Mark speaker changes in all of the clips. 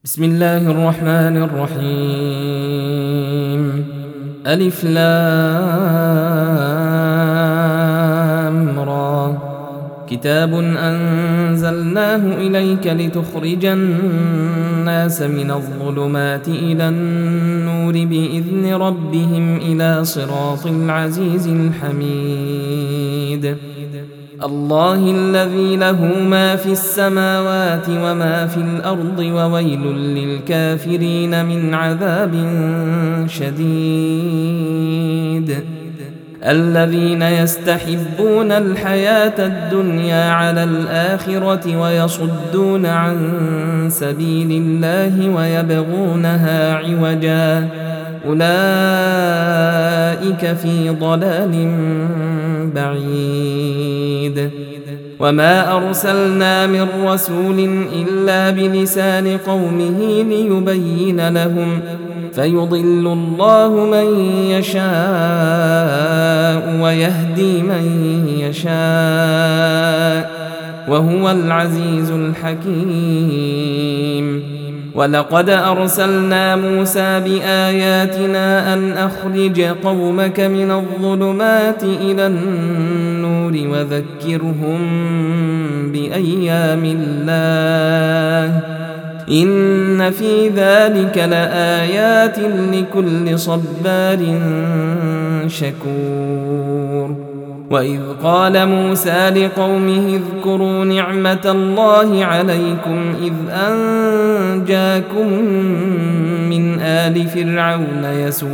Speaker 1: بسم الله الرحمن الرحيم. ألف لام را. كتاب أنزلناه إليك لتخرج الناس من الظلمات إلى النور بإذن ربهم إلى صراط العزيز الحميد. الله الذي له ما في السماوات وما في الأرض وويل للكافرين من عذاب شديد. الذين يستحبون الحياة الدنيا على الآخرة ويصدون عن سبيل الله ويبغونها عوجا أولئك في ضلال بعيد. وما أرسلنا من رسول إلا بلسان قومه ليبين لهم فيضل الله من يشاء ويهدي من يشاء وهو العزيز الحكيم. ولقد أرسلنا موسى بآياتنا أن أخرج قومك من الظلمات إلى النور وذكرهم بأيام الله إن في ذلك لآيات لكل صبار شكور. وإذ قال موسى لقومه اذكروا نعمة الله عليكم إذ أنجاكم من آل فرعون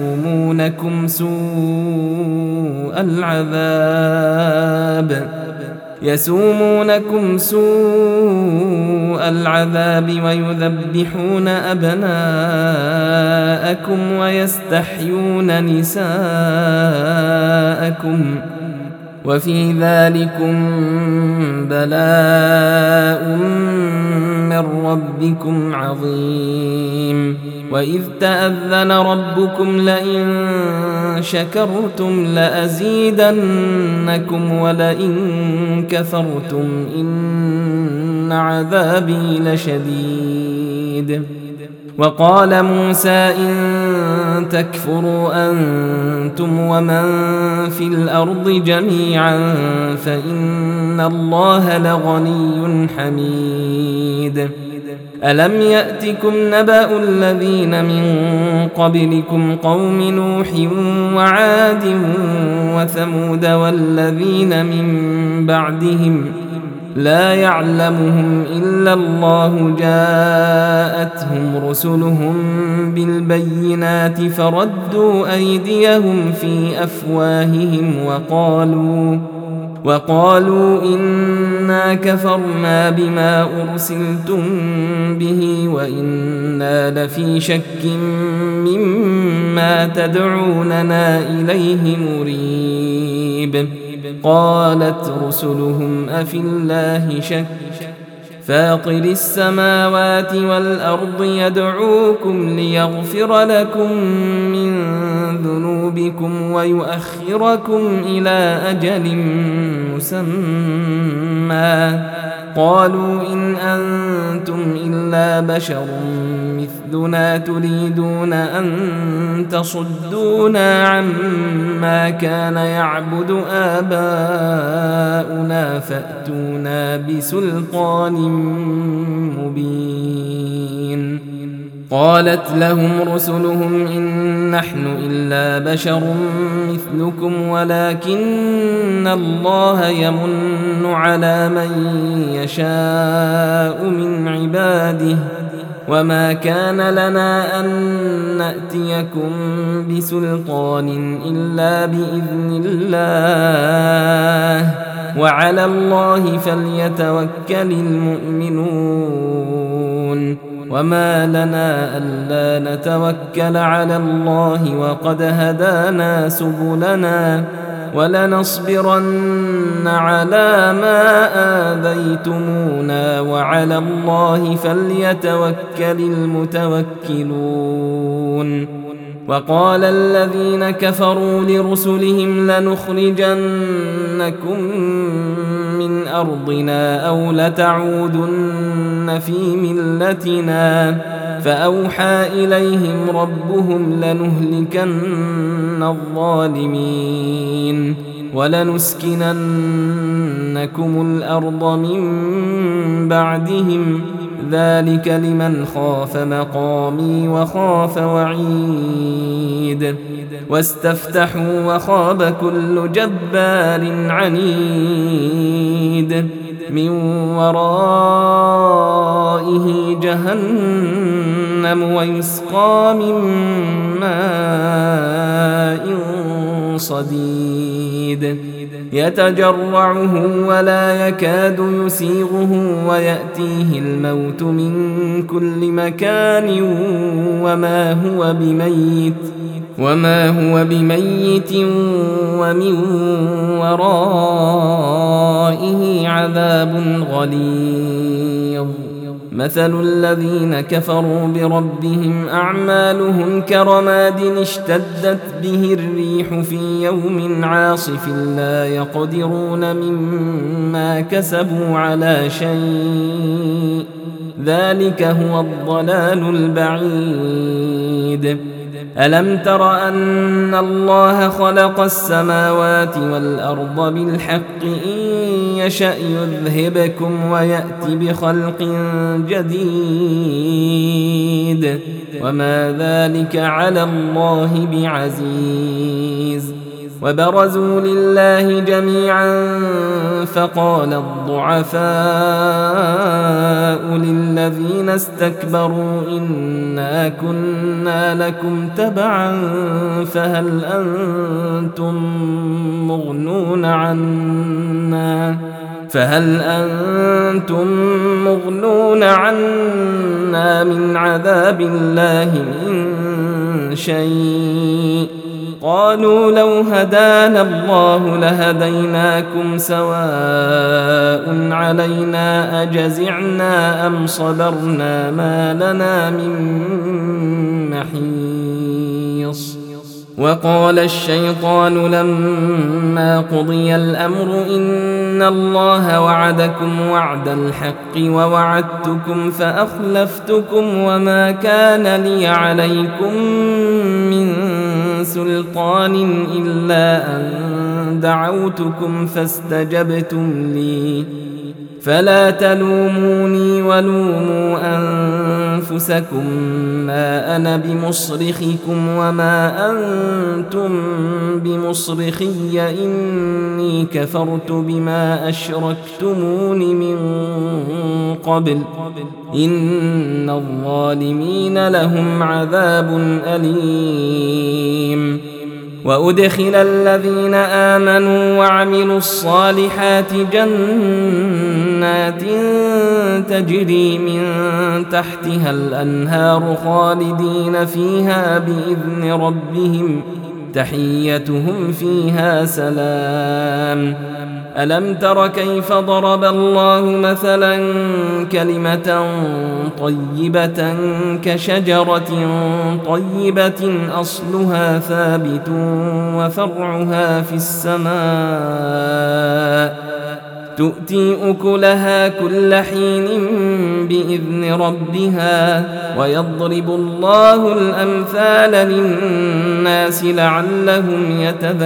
Speaker 1: يسومونكم سوء العذاب ويذبحون أبناءكم ويستحيون نساءكم وفي ذلكم بلاء من ربكم عظيم. وإذ تأذن ربكم لئن شكرتم لأزيدنكم ولئن كفرتم إن عذابي لشديد. وقال موسى إن تكفروا أنتم ومن في الأرض جميعا فإن الله لغني حميد. ألم يأتكم نبأ الذين من قبلكم قوم نوح وعاد وثمود والذين من بعدهم لا يعلمهم إلا الله جاءتهم رسلهم بالبينات فردوا أيديهم في أفواههم وقالوا إنا كفرنا بما أرسلتم به وإنا لفي شك مما تدعوننا إليه مريب. قالت رسلهم أفي الله شك فاطر السماوات والأرض يدعوكم ليغفر لكم من ذنوبكم ويؤخركم إلى أجل مسمى قالوا إن أنتم إلا بشر مثلنا تريدون أن تصدونا عما كان يعبد آباؤنا فأتونا بسلطان مبين. قالت لهم رسلهم إن نحن إلا بشر مثلكم ولكن الله يمن على من يشاء من عباده وما كان لنا أن نأتيكم بسلطان إلا بإذن الله وعلى الله فليتوكل المؤمنون. وما لنا ألا نتوكل على الله وقد هدانا سبلنا ولنصبرن على ما آذيتمونا وعلى الله فليتوكل المتوكلون. وقال الذين كفروا لرسلهم لنخرجنكم من أرضنا أو لتعودن في ملتنا فأوحى إليهم ربهم لنهلكن الظالمين ولنسكننكم الأرض من بعدهم ذلك لمن خاف مقامي وخاف وعيد واستفتحوا وخاب كل جبار عنيد من ورائه جهنم ويسقى من ماء صديد يتجرعه ولا يكاد يسيغه ويأتيه الموت من كل مكان وما هو بميت ومن ورائه عذاب غليظ مثل الذين كفروا بربهم أعمالهم كرماد اشتدت به الريح في يوم عاصف لا يقدرون مما كسبوا على شيء ذلك هو الضلال البعيد ألم تر أن الله خلق السماوات والأرض بالحق إن يشأ يذهبكم ويأتي بخلق جديد وما ذلك على الله بعزيز وبرزوا لله جميعا فقال الضعفاء للذين استكبروا إنا كنا لكم تبعا فهل أنتم مغنون عنا من عذاب الله من شيء قالوا لو هدانا الله لهديناكم سواء علينا أجزعنا أم صبرنا ما لنا من محيص وقال الشيطان لما قضي الأمر إن الله وعدكم وعد الحق ووعدتكم فأخلفتكم وما كان لي عليكم من سلطان إلا أن دعوتكم فاستجبتم لي فلا تلوموني ولوموا أنفسكم ما أنا بمصرخكم وما أنتم بمصرخي إني كفرت بما أشركتمون من قبل إن الظالمين لهم عذاب أليم وأدخل الذين آمنوا وعملوا الصالحات جنات تجري من تحتها الأنهار خالدين فيها بإذن ربهم تحيتهم فيها سلام ألم تر كيف ضرب الله مثلا كلمة طيبة كشجرة طيبة أصلها ثابت وفرعها في السماء تؤتي أكلها كل حين بإذن ربها ويضرب الله الأمثال للناس لعلهم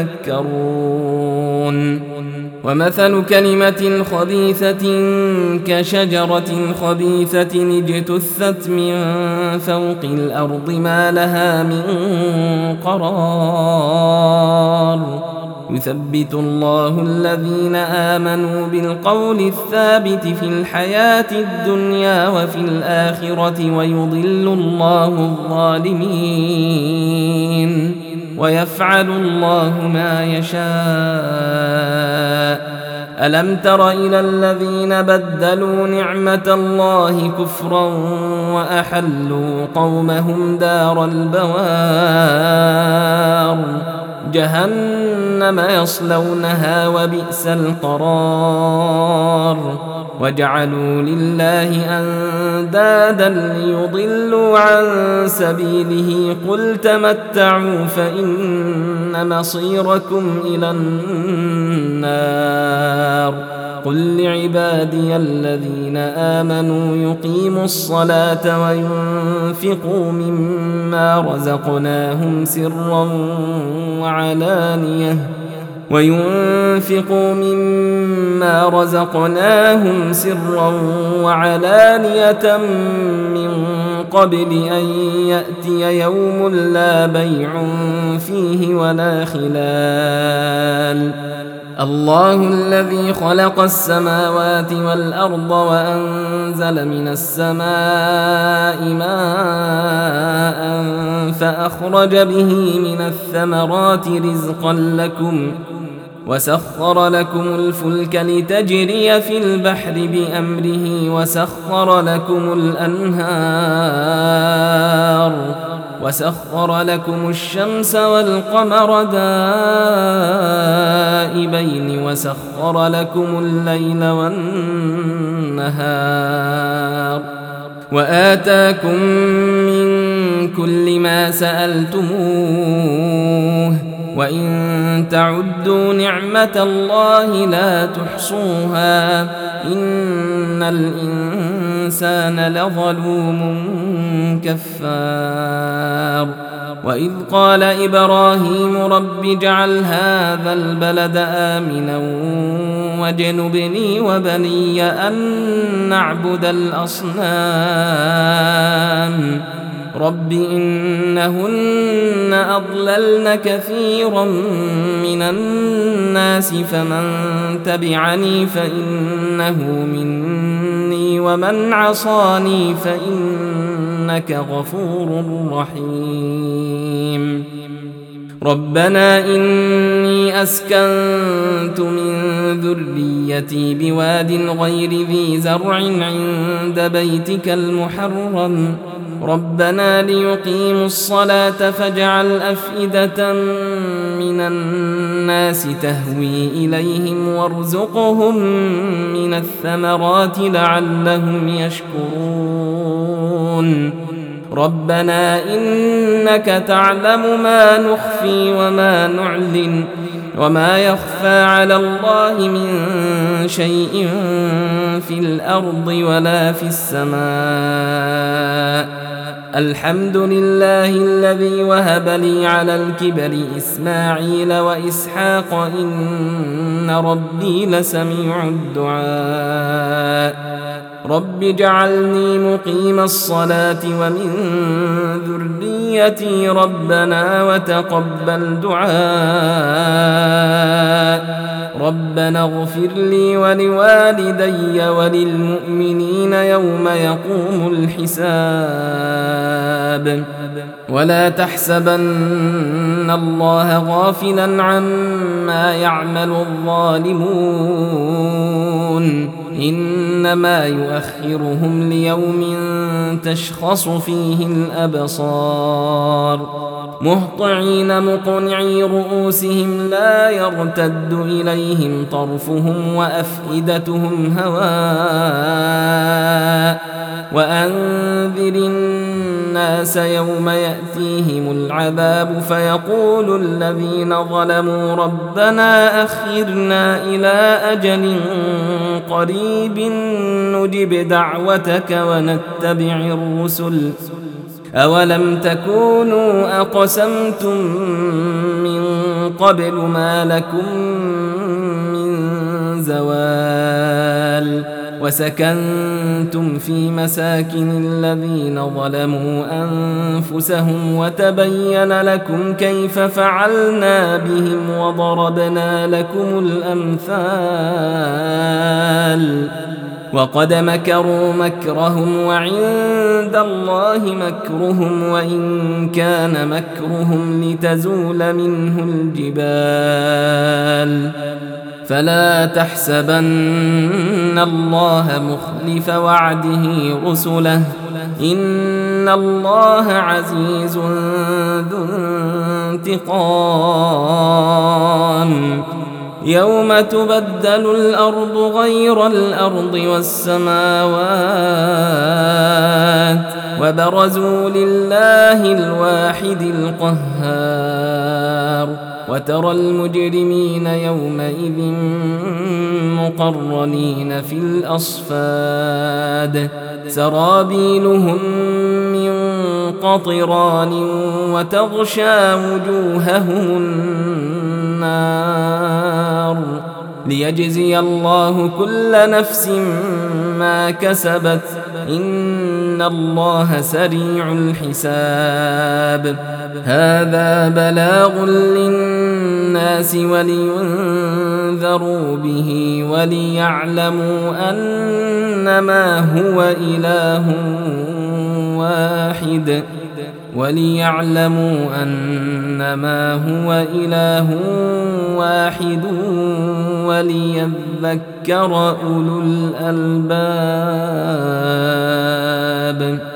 Speaker 1: يتذكرون ومثل كلمة خبيثة كشجرة خبيثة اجتثت من فوق الأرض ما لها من قرار يثبت الله الذين آمنوا بالقول الثابت في الحياة الدنيا وفي الآخرة ويضل الله الظالمين ويفعل الله ما يشاء ألم تر إلى الذين بدلوا نعمة الله كفرا وأحلوا قومهم دار البوار جهنم يصلونها وبئس القرار وجعلوا لله أندادا ليضلوا عن سبيله قل تمتعوا فإن مصيركم إلى النار قل لعبادي الذين آمنوا يقيموا الصلاة وينفقوا مما رزقناهم سرا وعلانية من قبل أن يأتي يوم لا بيع فيه ولا خلال. الله الذي خلق السماوات والأرض وأنزل من السماء ماء فأخرج به من الثمرات رزقا لكم وسخر لكم الفلك لتجري في البحر بأمره وسخر لكم الأنهار وسخر لكم الشمس والقمر دائبين وسخر لكم الليل والنهار وآتاكم من كل ما سألتموه وإن تعدوا نعمة الله لا تحصوها إن الإنسان لظلوم كفار. وإذ قال إبراهيم رب اجعل هذا البلد آمنا واجنبني وبني أن نعبد الأصنام رب إنهن أضللن كثيرا من الناس فمن تبعني فإنه مني ومن عصاني فإنك غفور رحيم. ربنا إني أسكنت من ذريتي بواد غير ذي زرع عند بيتك المحرم ربنا ليقيموا الصلاة فاجعل أفئدة من الناس تهوي إليهم وارزقهم من الثمرات لعلهم يشكرون. ربنا إنك تعلم ما نخفي وما نعلن وما يخفى على الله من شيء في الأرض ولا في السماء. الحمد لله الذي وهب لي على الكبر إسماعيل وإسحاق إن ربي لسميع الدعاء. رب اجعلني مقيم الصلاة ومن ذريتي ربنا وتقبل دعاء. ربنا اغفر لي ولوالدي وللمؤمنين يوم يقوم الحساب. ولا تحسبن الله غافلا عما يعمل الظالمون إنما يؤخرهم ليوم تشخص فيه الأبصار مهطعين مقنعي رؤوسهم لا يرتد إليهم طرفهم وأفئدتهم هواء. وأنذر الناس يوم يأتيهم العذاب فيقول الذين ظلموا ربنا أخرنا إلى أجل قريب نجب دعوتك ونتبع الرسل أولم تكونوا أقسمتم من قبل ما لكم من زوال وسكنتم في مساكن الذين ظلموا أنفسهم وتبين لكم كيف فعلنا بهم وضربنا لكم الأمثال. وقد مكروا مكرهم وعند الله مكرهم وإن كان مكرهم لتزول منه الجبال. فلا تحسبن الله مخلف وعده رسله إن الله عزيز ذو انتقام. يوم تبدل الأرض غير الأرض والسماوات وبرزوا لله الواحد القهار. وترى المجرمين يومئذ مقرنين في الأصفاد سرابيلهم من قطران وتغشى وجوههم النار ليجزي الله كل نفس ما كسبت إن الله سريع الحساب هذا بلاغ للناس ولينذروا به وليعلموا أنما هو إله واحد وليذكر أولو الألباب